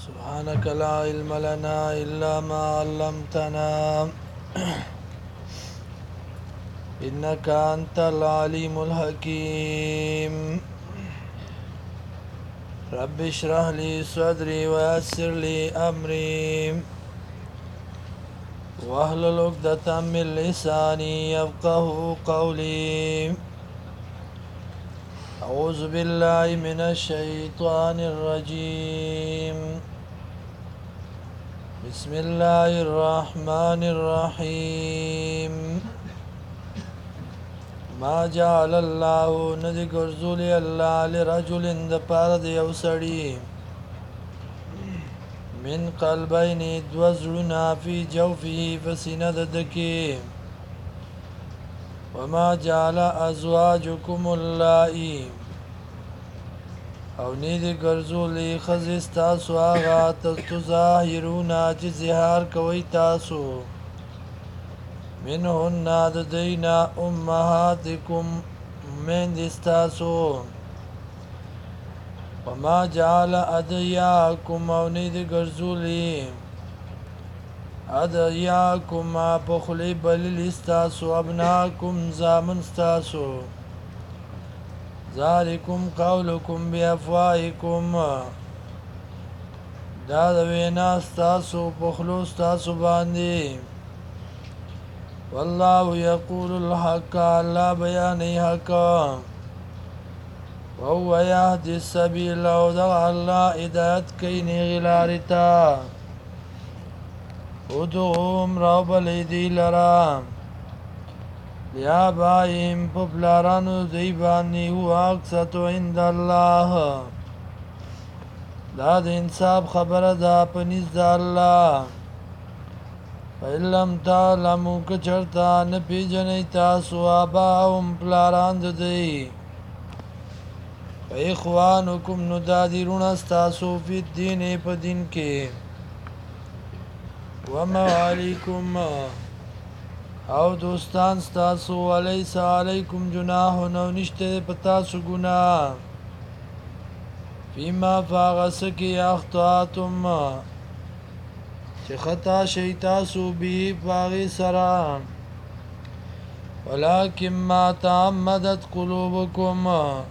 سبحانك لا علم لنا إلا ما علمتنا إنك أنت العليم الحكيم رب اشرح لي صدري ويسر لي أمري واحلل عقدة من لساني يفقه قولي أعوذ بالله من الشيطان الرجيم بسم الله الرحمن الرحيم ما جعل الله ندی ګرځولی الله لرجل د پاره د یو سړي من قلبین دو زړونه فی جوفه فسینه د دکی وما جعل ازواجکم اللائي او نیدی ګرځولی ښځې ستاسو هغه تظاهرون چې زهار کوئ تاسو منهن د دینا امهاتکم میندې ستاسو وما جعل ادعیاکم او نیدی ګرځولی ادعیاکم ما په خولې بللي ستاسو ابناکم زامن ستاسو ذالکم قولکم بافواهکم دا د وینا ستاسو په خولو ستاسو باندې والله یقول الحق الله بیانې حق وهو یهدي السبیل او دا الله هدایت کوي نیغې لارې ته ادعوهم راوبلئ دوی لره لآبائهم په پلارانو دوی باندې هو اقسط عند الله دا د انصاف خبره ده په نزد الله فإن لم تعلموا که چرته نه پیژنئ تاسو آباءهم پلاران د دوی فإخوانکم نو دا دي وروڼه ستاسو فی الدین په دین کې وموالیکم او دوستان ستاسو ولیس علیکم جناح نو نشته په تاسو ګناه فیما فاغس کی اخطاتم چې خطا شي تاسو به باغی سره ولکن ما تعمدت قلوبکم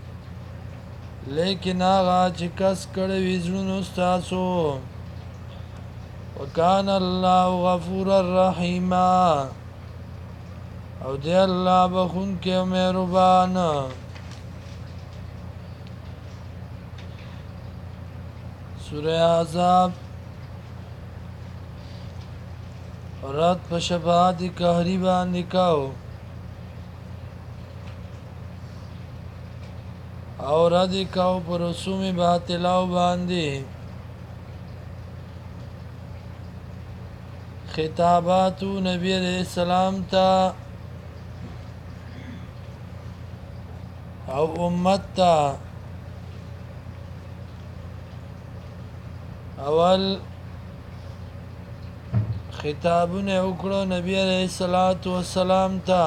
لیکن هغه چې کس کړی وي زړونو ستاسو وکان الله غفور الرحیم او دی الله بخونکی او مهربان سوره احزاب رات په شفاعت قهری باندې کاو او ردی کاو پر رسوم باطلاو باندې خطاباتو نبی علیہ السلام تا او امت تا اول خطابونه وکړو نبی علیہ الصلوۃ والسلام تا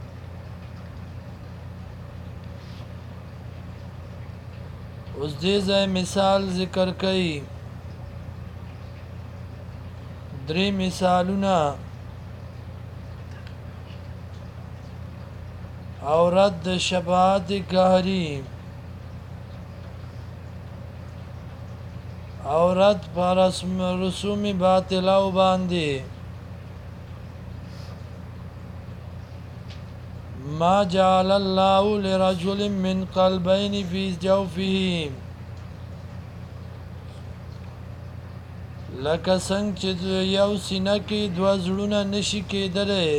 اوس دې ځای مثال ذکر کړي درې مثالونه او رد شفاعت قهری او رد پر رسوم باطلاو باندې ما جعل الله لرجل من قلبين في جوفه لکه څنګه چې یو سینه کې دوه زړونه نشي کېدلی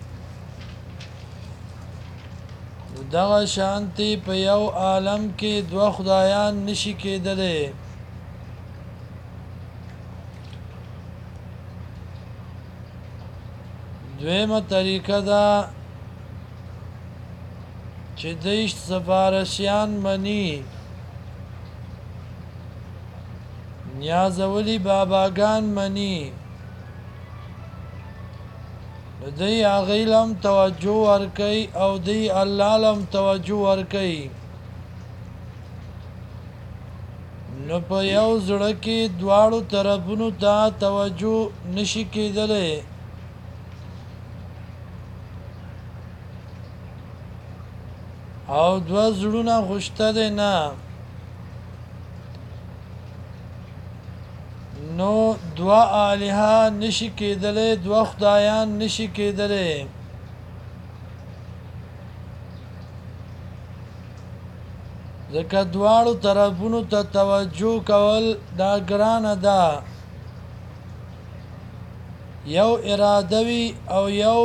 دغه شانتي په یو عالم کې دوه خدایان نشي کېدلی دویمه طریقه ده چې دوی سفارشیان مني نیازولی باباگان منی دی اغیلم توجه ورکی او دی اللہ لم توجه ورکی نو په یو زړه کې دواړو طرفونو ته توجه نشي کېدلی او دوه زړونه خوشته دی نه نو دوه الها نشي کېدلی دوه خدایان نشي کېدلی ځکه دواړو طرفونو ته توجه کول دا ګرانه ده یو اراده وي او یو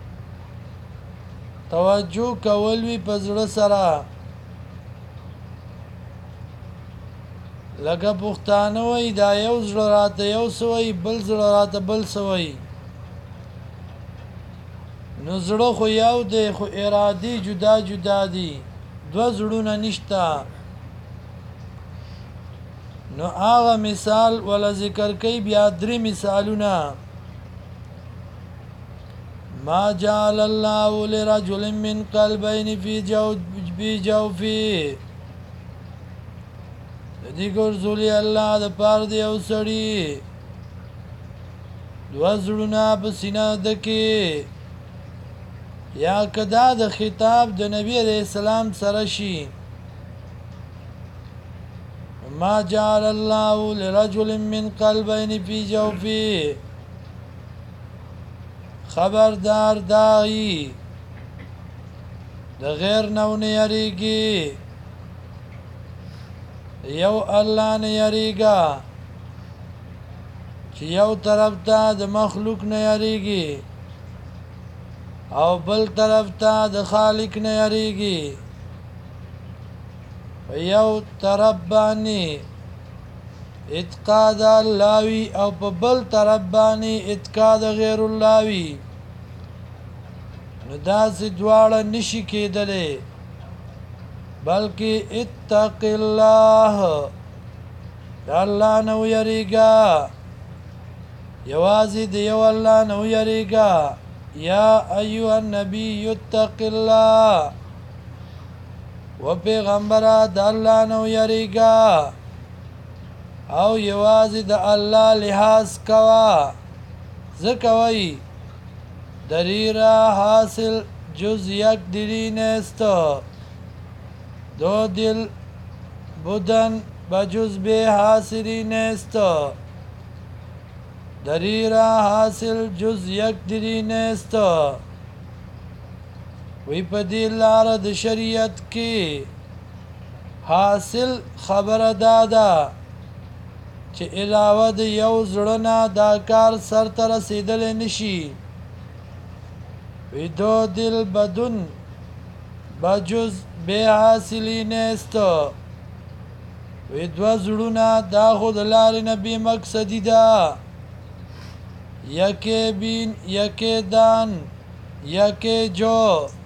توجه کول وي په زړه سره لکه پښتانه وایي دا یو زړه راته یو څه وایي بل زړه راته بل څه وایي نو زړه خو یو دی خو ارادې جدا جدا دي دوه زړونه نشته نو هغه مثال ولا ذکر کوي بیا درې مثالونه ما جعل الله لرجل من قلبين في جوفه دې ګرځولي الله د پاره دی او سړی دوه زړونه په سینه دکې یا کدا د خطاب د نبی علیہ السلام سره شي ما جعل الله لرجل من قلبين في جوفه خبردار داغي د غیر نو نه یریږي یو الله نه یریږي چې یو طرف ته د مخلوق نه یریږي او بل طرف ته د خالق نه یریږي یو طرف باندې اتقاد الله وی او په بل طرف باندې اتقاد غیر الله وی نو داسې دواړه نشي کېدلی بلکې اتق الله د الله نه ویریږه یوازې د یو الله نه ویریږه یا ایها النبی اتق الله و پیغمبره د الله نه ویریږه او یوازې د الله لحاظ کوا ځکه وایي دریرا حاصل جز یک دلی نیست دو دل بودن بجز به حاصلی نیست دریرا حاصل جز یک دلی نیست وی په دې لاره د شریعت کې حاصل خبره داده چې علاوه د یو زړه نه دا کار سرته رسېدلی نشي وی دو دل بدون بجز بے حاصلی نیست وی دوه زړونه دا خو د لارې نه بې مقصدي ده یکې بین یکې دان یکې جو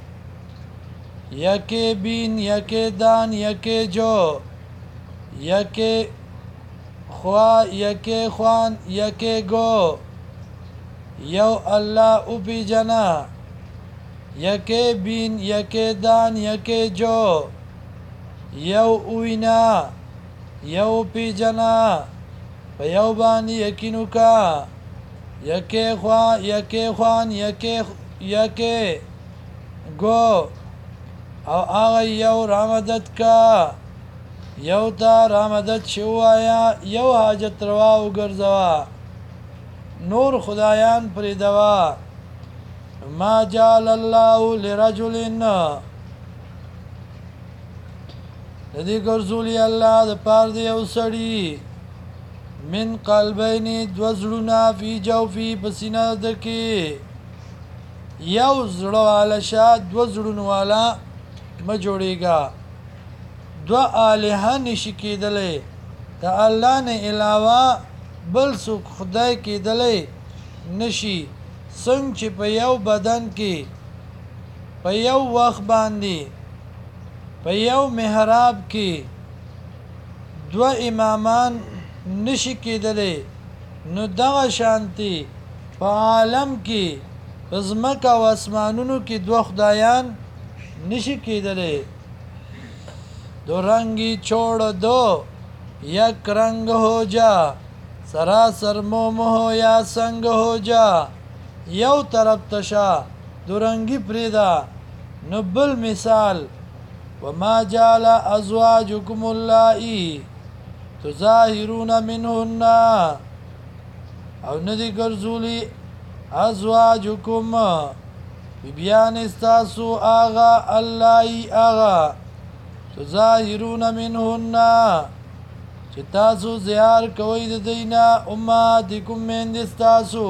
یکې بین یکې دان یکې جو یکې خوا یکې خوان یکې گو یو الله او پیجنا یکې بین یکې دان یکې جو یو اوینا یو پیجنا په یو باندې یقینو کا یکې خوا یکې خوان یکې گو او هغه یو رامدد کا یو تا رامدد شوایا یو حاجت روا وګرځوا نور خدایان پرې دوا ما جعل الله لرجل دې ګرځولي الله د پاره دی او سړی من قلبین دو زړونه فی جوفی پسینه دکې یو زړه والا شه دو زړونو والا ما جوړېږه دوه الها نشي کېدلی د الله نه علاوه بل څوک خدای کېدلی نشي څنګه چې په یو بدن کې په یو وخت باندې په یو محراب کې دوه امامان نشي کېدلی نو دغه شانتي په عالم کې په ځمکه او اسمانونو کې دوه خدایان نشي کېدلی دو رنگی چھوڑ دو یک رنگ ہو جا سراسر موم ہو یا سنگ ہو جا یو طرف تشا درنگی پریدا نبل مثال وما جعل ازواجکم اللائی تظاهرون منهن او ندی ګرځولی ازواجکم بیان استاسو آغا اللائی آغا تظاهرون منهن چې تاسو زیار کوئ د دینا امهاتکم میندې ستاسو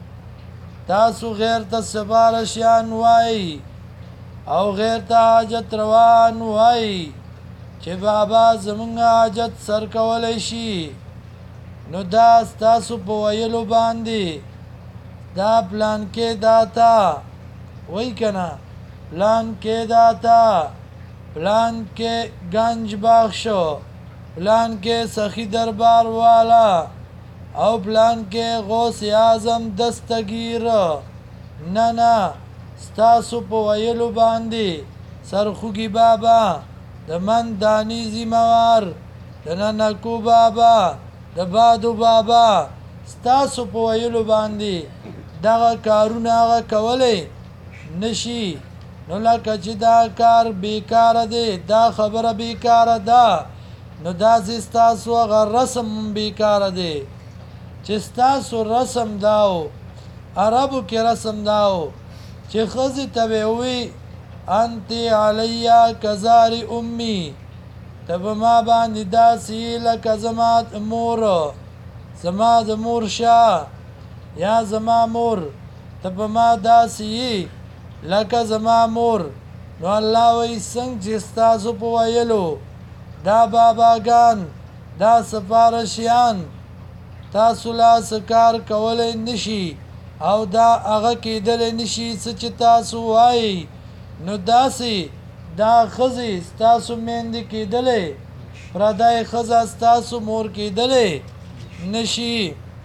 تاسو غیر ته سفارشیان وای او غیر ته حاجت روان وای چې بابا زمونږ حاجت سر کولی شي نو دا ستاسو په ویلو باندې دا پلان کې داتا وای کنه پلان کې داتا پلان کې گنج بخشو پلان کې سخی دربار والا او پلان کې غوث اعظم دستگیر نه نه ستاسو په ویلو باندې سرخوږي بابا د من دانی زیموار د ننکو بابا د بادو بابا ستاسو په ویلو باندې دغه کارونه هغه کولی نشي نو لکه چې دا کار بیکاره دی دا خبره بیکاره ده نو داسې ستاسو هغه رسم بیکاره دی چې ستاسو رسم داو عربو کې رسم داو چې ښځې ته به وي انتی علیا کزار امی ته به ما باندې داسې لکه زما مور زما د مور شاه یا زما مور ته به ما داسې لکه زما مور نو الله وایي څنګه چې ستاسو په ویلو دا باباګان دا سفارشیان تاسو لاس کار کولی نشي او دا هغه کېدلی نشي څه چې تاسو وایي نو داسې دا ښځې ستاسو میندې کېدلی پردی ښځه ستاسو مور کېدلی نشي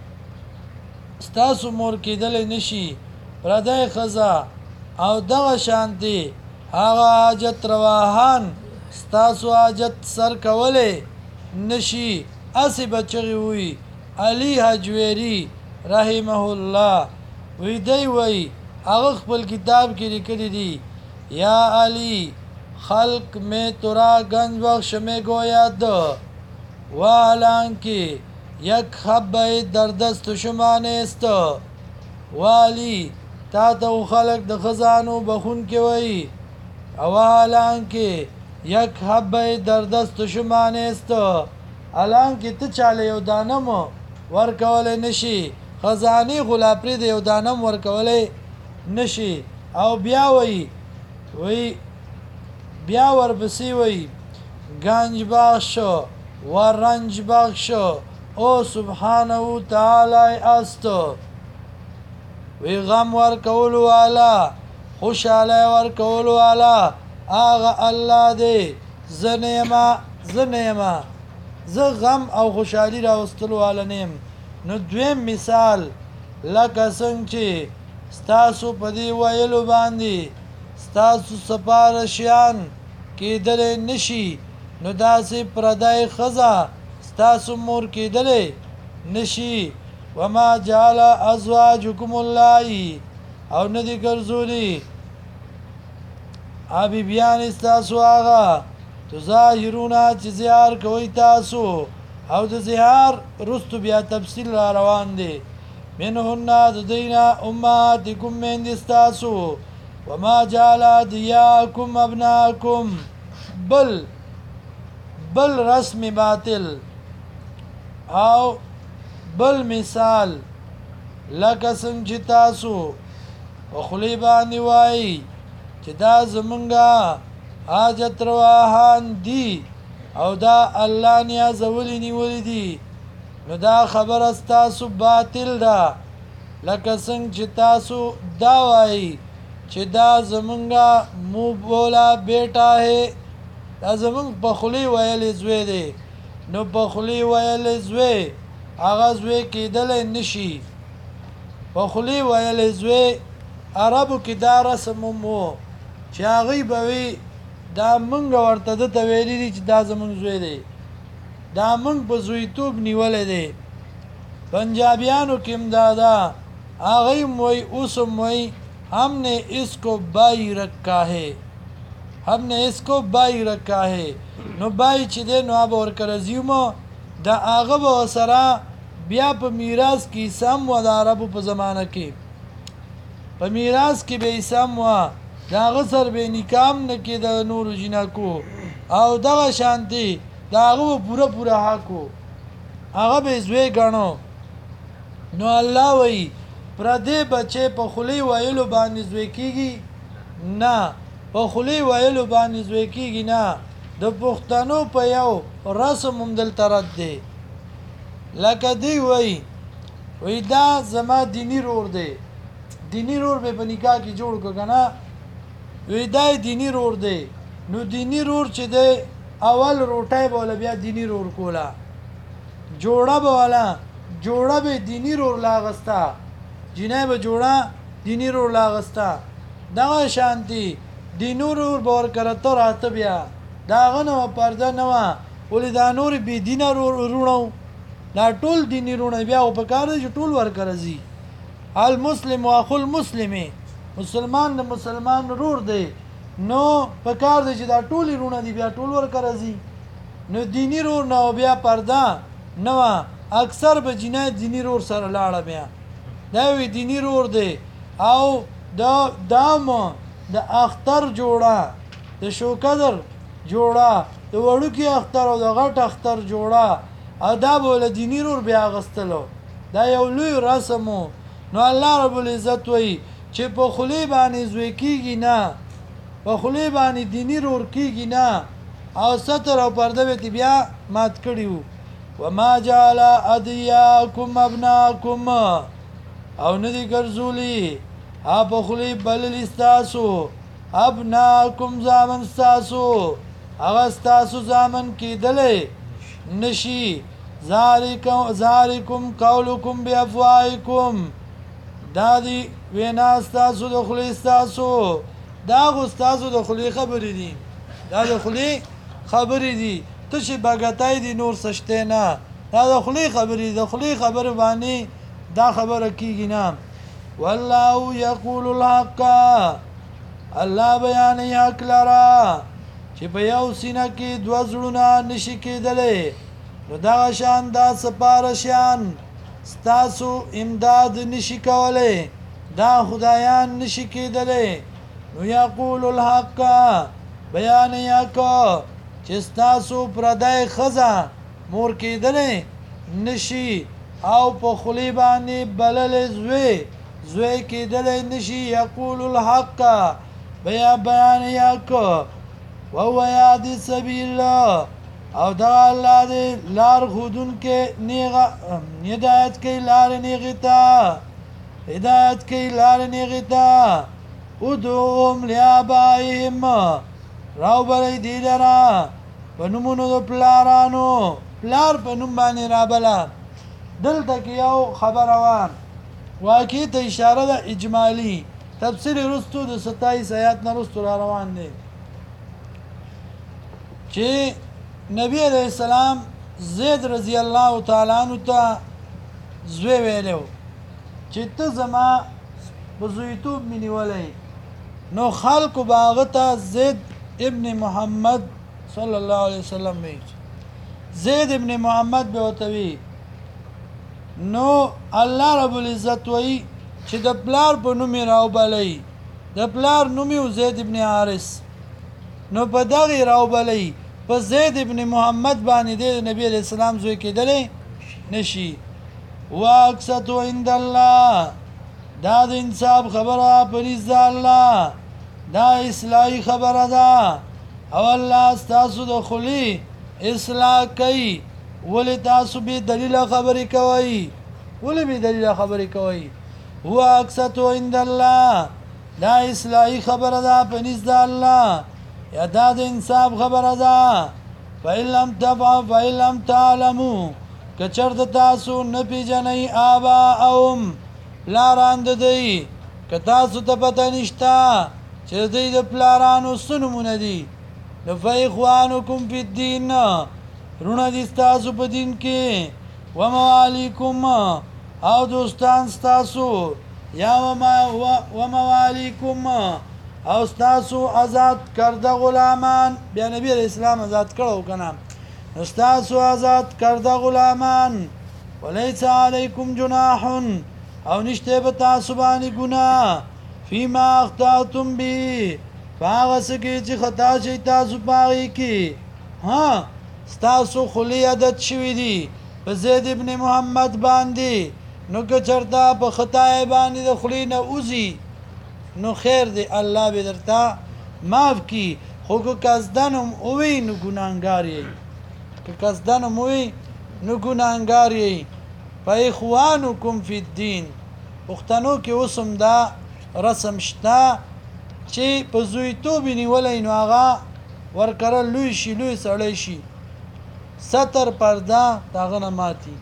ستاسو مور کېدلی نشي پردی ښځه او دغه شانتي هغه حاجت رواهان ستاسو حاجت سر کولی نشي اسې به چغې وي علي حجویري رحمه الله وی دی وی هغه خپل کتاب کې لیکلی دی یا علی خلق میں ترا گنج بخش میں گویا دو والانکه یک حبه در دست شما نیست والی تا ته خلق د خزانو بخون کې وی او والانکه یک حبه در دست شما نیست الانکه ته چاله یو دانم ورکول نشي خزانی غلاپری د یو دانم ورکول نشي او بیا وی بیا ورپسې وی گنج بخش و رنج بخش او سبحانه تعالی است وی غم ورکول والا خوشاله ورکول والا آغا الله دی زنیما زه غم او خوشحالي راوستلو والا نیم نو دویم مثال لکه څنګه چې ستاسو په دې ویلو باندې ستاسو سپارشیان کېدلی نشي نو داسې پردی ښځه ستاسو مور کېدلی نشي وما جعل ازواجکم اللائي او نه دي ګرځولي حبیبیان ستاسو هغه تظاهرونه چې زیار کوئ تاسو او د زیار رستو بیا تفصیل را روان دی منهن د دینا امهاتکم میندې ستاسو وما جعل ادعیاکم ابناکم بل رسم باطل او بل مثال لکه څنګه چې تاسو په خولې باندې وایي چې دا زمونږه حاجت رواهان دي او دا الله نیازولی نیولی دي نو دا خبره ستاسو باطل ده لکه څنګه چې تاسو دا وایي چې دا زمونږه مو بولا بیٹا ہے دا زمونږ په خولې ویلې زوی دی نو په خولې ویلې زوی هغه زوی کېدلی نشي په خولې ویلې زوی عربو کې دا رسم مو چې هغوی به وي دا مونږ ورته دته ویلي دي چې دا زمونږ زوی دی دا موږ په زویتوب نیولی دی پنجابیانو کې هم دا ده هغوی هم وایي اوس هم وایي हम ने इसको बाई रखा है हमने इसको बाई रखा है نو بای چې دی نو هغه ورکه رزیومو د هغه به ورسره بیا په میراث کې حصه هم وه د عربو په زمانه کې په میراث کې به حصه هم وه د هغه سره به نکاح هم نه کېده د نورو جنکو او دغه شانتې د هغه به پوره پوره حق و هغه به یې زوی ګڼو نو الله وایي پردې بچې په خولې ویلو باندې زوی کېږي نه په خولې ویلو باندې زوی کېږي نه د پښتنو په یو رسم هم دلته رد دی لکه دی وایي دا زما دیني رور دی دیني رور به په نکاح کې جوړ کړه که نه وایي دا یې دیني رور دی نو دیني رور چې دی اول روټۍ به وله بیا دیني رور کوله جوړه به وله جوړه به دیني رور لاغسته جنای به جوړه دیني رور لاغسته دغه شانتي دیني رور به ورکره ته راته بیا د هغه نه پرده نه وه ولې دا نور بې دینه روڼه و دا ټول دیني روڼه بیا خو په کار دی چې ټول ورکره ځي المسلم اخو المسلمې مسلمان د مسلمان رور دی نو په کار دی چې دا ټولې روڼه دي بیا ټول ورکره ځي نو دیني رور نه او بیا پرده نه وه اکثر به جنای دیني رور سره لاړه بیا دا وی دیني رور دی او دا مو د اختر جوړه د شوکدر جوړه د وړوکي اختر او د غټ اختر جوړه او دا به له دیني رور بیا اغوستلو دا یو لوی رسم و نو الله رب العزت وایي چې په خولې باندې زوی کېږي نه په خولې باندې دیني رور کېږي نه او ستر او پرده به بیا مات کړي وو وما جعل ادعیاکم ابناکم او نه دي ګرځولي په خولې بللي ستاسو ابناکم زامن ستاسو هغه ستاسو زامن کېدلی نشي ذالکم قولکم بافواهکم دا دی وینا ستاسو د خولې ستاسو دا خو ستاسو د خولې خبرې دي دا د خولې خبرې دي ته چې بګتای دي نور سشته نه دا د خولې خبرې د خولې خبرې باندې دا خبره کېږي نه والله یقول الحق الله بیانوي حق لره چې په یو سینه کې دوه زړونه نشي کېدلی نو دغه شان دا سپارشیان ستاسو امداد نشي کولی دا خدایان نشي کېدلی نو یقول الحق بیانوي حق چې ستاسو پردی ښځه مور کېدلی نشي او په خولې باندې بللی زوی کېدلی نشي یقول الحق بیانوي حق وهو یهدی السبیل او دغه الله دی لار ښودونکی نیغه هدایت کوي لارې نیغې ته هدایت کوي لارې نیغې ته ادعوهم لآبائهم راوبلئ دې لره په نومونو د پلارانو پلار په نوم باندې رابله دلته کې یو خبره وه واقعي ته اشاره ده اجمالي تفسیر وروستو د 27 آیات نه وروستو را روان دی چې نبی علیہ السلام زید رضی الله تعالی عنہ ته زوی ویلو چې ته زما په زویتوب مې نیولی نو خلکو به هغه ته زید ابن محمد صلی الله علیه وسلم وی زید ابن محمد به ورته وی نو الله رب العزت وی چې د پلار په نوم یې راوبلئ د پلار نوم یې زید ابن حارث نو په دغې راوبلئ په زید ابن محمد باندې د نبی علیہ السلام زوی کېدلی نشي واقسط عند الله دا د انصاف خبره په نزد الله دا اصلاحي خبره ده او الله ستاسو د خولې اصلاح کوي ولې تاسو بې دلیله خبرې کوئ ولې بې دلیله خبرې کوئ هو اقسط عند الله دا اصلاحي خبره ده په نزد الله یا دا د انصاف خبره ده فإن لم تفعلوا فإن لم تعلموا که چېرته تاسو نه پیژنئ آباءهم پلاران د دوی که تاسو ته پته نشته چې د دوی د پلارانو څه نومونه دي نو فإخوانکم فی الدین رونه دي ستاسو په دین کې وموالیکم او دوستان ستاسو یا وموالیکم او ستاسو آزاد کرده غلامان بیا نبی علیہ السلام آزاد کړو کنه ستاسو آزاد کرده غلامان ولیس علیکم جناح او نشته به تاسو باندې ګناه فيما اخطأتم به فهغه څه کې چې خطا شي تاسو پاغي کې ها ستاسو خلی عادت شوي دي په زید ابن محمد باندې نو که چرته په خطا باندې د خلی نه اوزي نو خیر دی الله به درته معاف کی خو که قصدنم اوی نو ګناهګار یې که قصدنم اوی نو ګناهګار یې فاخوانکم فی الدین پښتنو کې اوسم دا رسم شته چې په زویتوب نیولای نو هغه ورکره لوی شي لوی سړی شي ستر پرده داغه نه ماتي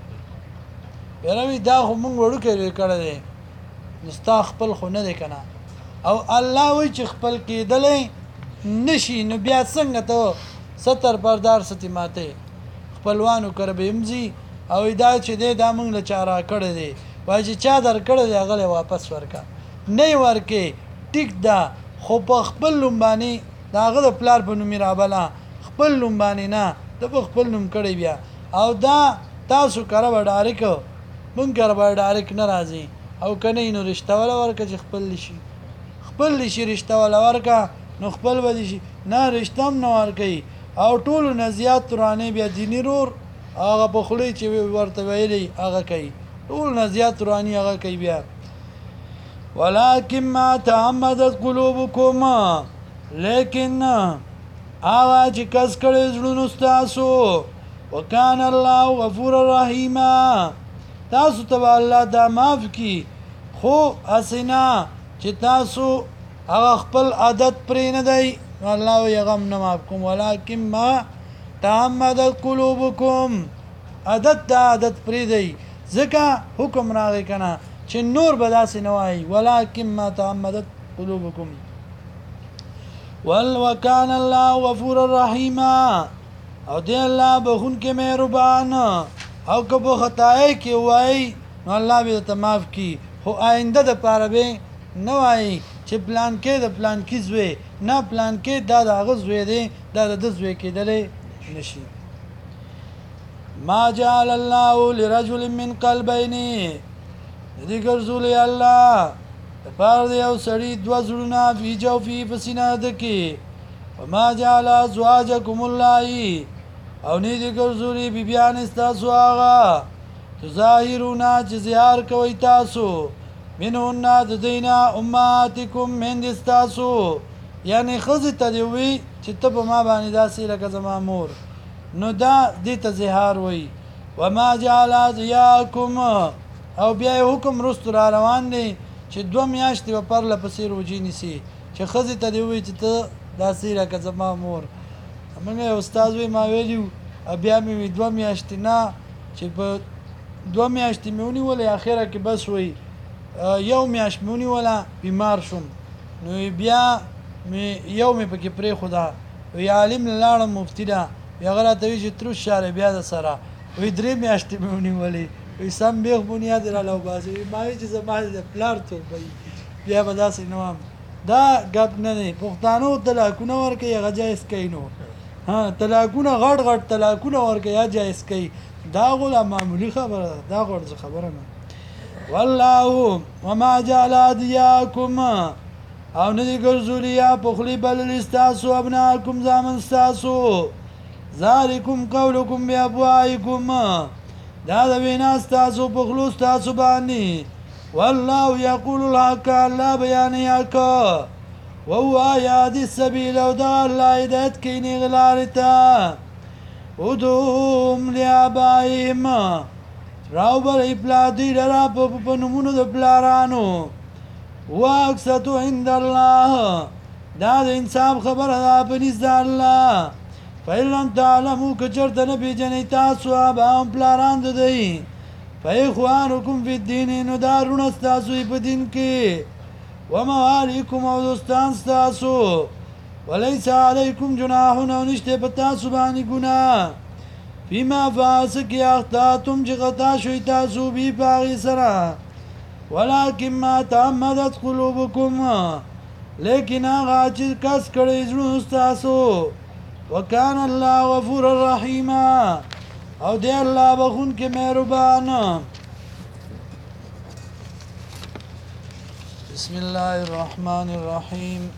بیروي دا خو مونږ وړو کې کړه دي نستا خپل خو نه دی کنه او الله وی چې خپل کېدلې نشي نو بیا څنګه ته ستر پردار ستې ماته خپلوانو کر به امزي او دا چې دې دا مونږ له چاره کړه دي وای چې چا در کړه دی هغه واپس ورکا نه ورکه ټیک دا خو په خپل لومبانی داغه د پلار په نوم رابلا خپل لومبانی نه د خپل نوم کړی بیا او دا تاسو کړه وډاریک مونږ کړه وډاریک ناراضي او کنه نو رشتہ ولا ورکه چې خپل شي خپل شي رشتہ ولا ورکه نو خپل ودی شي نه رشتہ هم نه ورکي او ټول نه زیات ترانه بیا دیني رور هغه په خلی چې ورته ویلي هغه کوي ټول نه زیات ترانی هغه کوي بیا ولكن ما تعمدت قلوبكم لیکن هغه چې کس کړي زړونو تاسو وکانه الله غفور رحیم تاسو ته الله دا معاف کی خو اسینا چې تاسو هغه خپل عادت پرې نه دی الله یې غم نه معاف کوم ولکن ما تعمدت قلوبكم عادت پرې دی ځکه حکم راغی کنه چې نور به داسې نه وایي ولکن ما تعمدت قلوبكم وکان الله غفور رحیم او دی الله بخون کې مهربان او که په خطای کې وای نو الله به ته معاف کی خو آینده د پاره به نه وای چې پلان کې د پلان کې زوی نه پلان کې دا د هغه زوی دی دا د زوی کېدلې نشي ما جعل الله لرجل من قلبين دې ګرځولې الله پاره دی او سړی دوا زړونه فی جوفی پسینه دکی وما جعل ازواجکم الله او نه دې ګرځولې بیبیان استاسو هغه تظاهرونا چې زیار کوي تاسو منهن د دینا امهاتکم من استاسو یعنی خزه ته دی وی چې ته په ما باندې داسې لکه زما مور نو دا دې ته زهار وی وما جعل ازیاکم او بیا حکم رستو را روان دی چې 2 میاشتې په پرله پسې روجي نیسي چې خزه ته دی وی چې ته داسې لکه زما مور موږ استاد وی ما ویلو بیا مې 2 میاشتې نه چې په 2 میاشتې مونی ولې اخره کې بس وی یو میاشت مونی ولا بیمار شوم نو بیا یو مې پکې پرې خدا وی عالم لاړم مفتی دا بیا غلطه وی چې تر شاره بیا د سره وی 3 میاشتې مونی ولې وی سم به بنیاد را لو باسي ما چې زما د پلار ته وی بیا به داسې نوم دا غب نه نه پښتانو طلاقونه ورکه غجایز کینو ها طلاقونه غټ طلاقونه ورکه یا جایز کی دا غو معمولی خبره دا غوړ خبره نه والله وما جعل ادياكم او ندی ګرځولیا په خلی بل استاسو ابناکم زامن استاسو ذالکم قولکم بابوایکم دا د وینا استاسو په خلو استاسو باندې والله یقول الحق الله بیان یاک وهو یادی السبیل او دا الله هدایت کینی غلارتا ودوم لیابایم راو بر اپلادی لرا په نمونو د پلارانو واکستو عند الله دا د انصاف خبره ده په نزد الله فیلن تعلمو کچرت نبی جنی تاسو آبام پلاران ددئی فیخوانکم فی الدین نو دارون استاسوی په دین کې وموالیکم او دوستان استاسو ولیس علیکم جناحون او نشته په تاسو باندې ګناه فيما فاسق اخطاتم چې غتا شوي تاسو بي باغي سره ولكن ما تعمدت قلوبكم لیکن هغه چې کس کړی زړه تاسو وکان الله غفور الرحیم او دی الله بخون کې مهربان بسم الله الرحمن الرحیم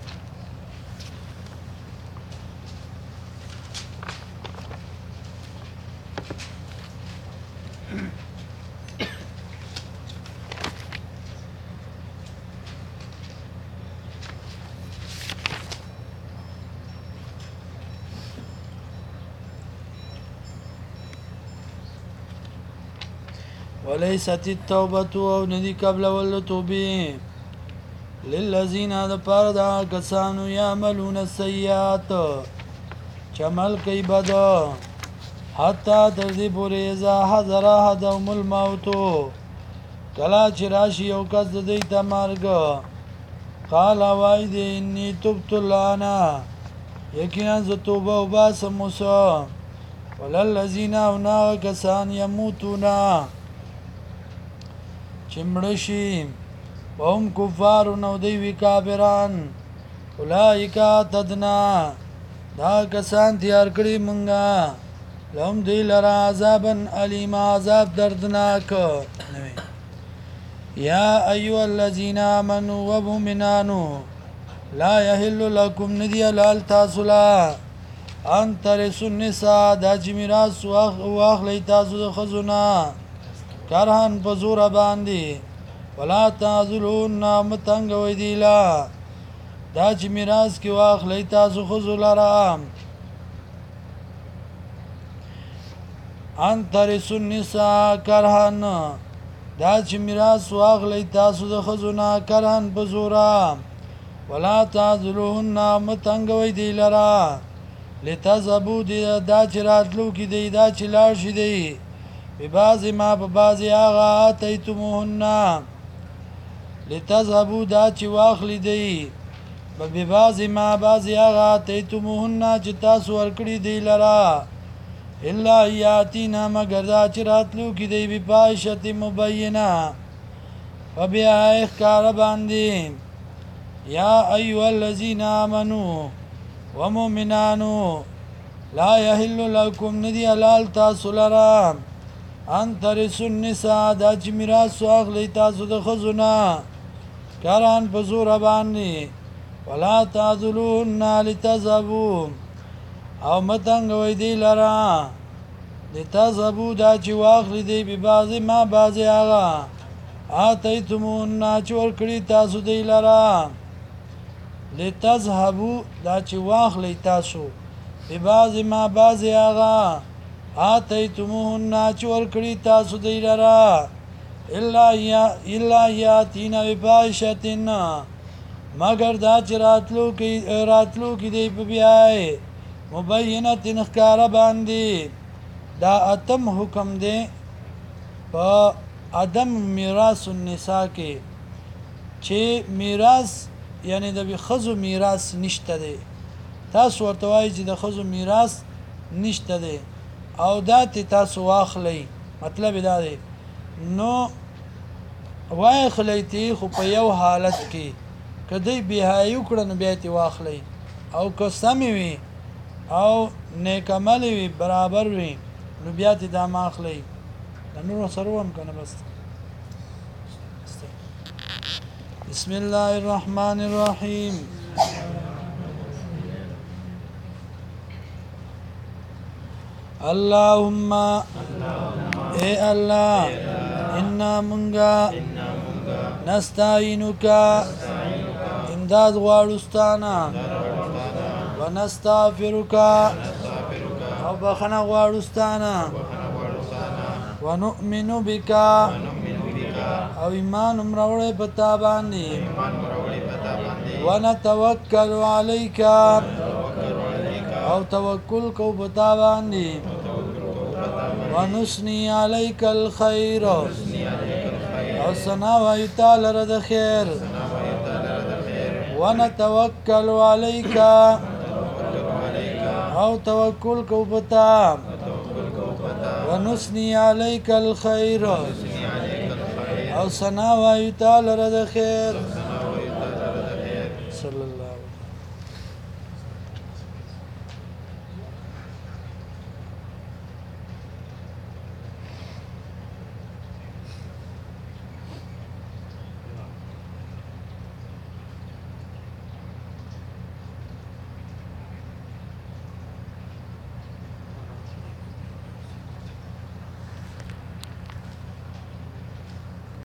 وليست التوبة او ندي قبل والتوبه للذين دپاره دا کسانو يعملون السيئات چمل کوي بد حتا تر دې پورې اذا حضر احدهم الموت کلا چې راشي یو کس د دې ته مرګ قال وای دې اني تبت الان یقینا زه توبه وباسم اوس وللذين هناك کسان يموتون چمړشي وهم کفار نو دی وی کافران اولئک تدنا دا کسان تیار کړی مونږه لهم دی لرا عذابن علیم عذاب دردناک یا ایها الذین آمنوا ومؤمنان لا يحل لكم ندی لال تاسو لا ان ترثوا النساء دا چې میراث واخلئ تاسو د خزونه کرهن په زور باندې ولا تعذلون متنګ وې دی لا دا چې میراث کې واخلئ تاسو خزو لرا ان ترثوا النساء کرهن دا چې میراث واخلئ تاسو د خزونه کرهن په زور ولا تعذلون متنګ وې دی لرا لتذهبوا دا چې راتلو کې دی دا چې لاړ شي دی ببعض ما ببعض آغا آتیتموهن لتذهبوا دا چې واخلی دی ببعض ما بعض آغا آتیتموهن چې تاسو ورکړي دی لرا الا یاتینا مگر دا چې راتلو کې دی بفاحشة مبینه وبیا اخکار باندې یا ایها الذین آمنوا ومؤمنانو لا يحل لكم ندی حلال تاسو لرا ان ترثوا النساء دا چې میراث واخلئ تاسو د خزونه کران په زور باندې ولا تعذلوهن لتذهبوا او متنګ وې دی لرا لتذهبوا دا چې واخلئ دی ببعض ما بعض هغه آتیتموهن چې ورکړي تاسو دی لرا لتذهبوا دا چې واخلئ تاسو ببعض ما بعض هغه آتیتموهن چې ورکړي تاسو دی لرا الا یاتینا بفاحشة مگر دا چې راتلو کې دی په بیاي مبینه ښکاره باندې دا اتم حکم دی په عدم میراث النساء کې چې میراث یعنی د خزو میراث نشته دی تاسو ورته وایي چې د خزو میراث نشته دی او دا تاسو واخلئ مطلب دا دی نو واخلئ تی خو په یو حالت کې کدی بهای وکړن بیا تی واخلئ او که سمې وي او نیک عمل وي برابر وي نو بیا تی دا ماخلئ د نور سره هم کنه بس بسم الله الرحمن الرحیم اللهم اے اللہ انا منگا نستعینک امداد غواړستانا ونستغفرک او بخنه غواړستانا ونؤمن بک او ایمان امروړې پتا باندې ونتوکل علیک او توکل کو پتا باندې ونثني عليك الخير او ثنا وای تعالی رد خیر ونتوکل عليك او توکل کو پتا ونثني عليك الخير او ثنا وایو تعالی لره د خیر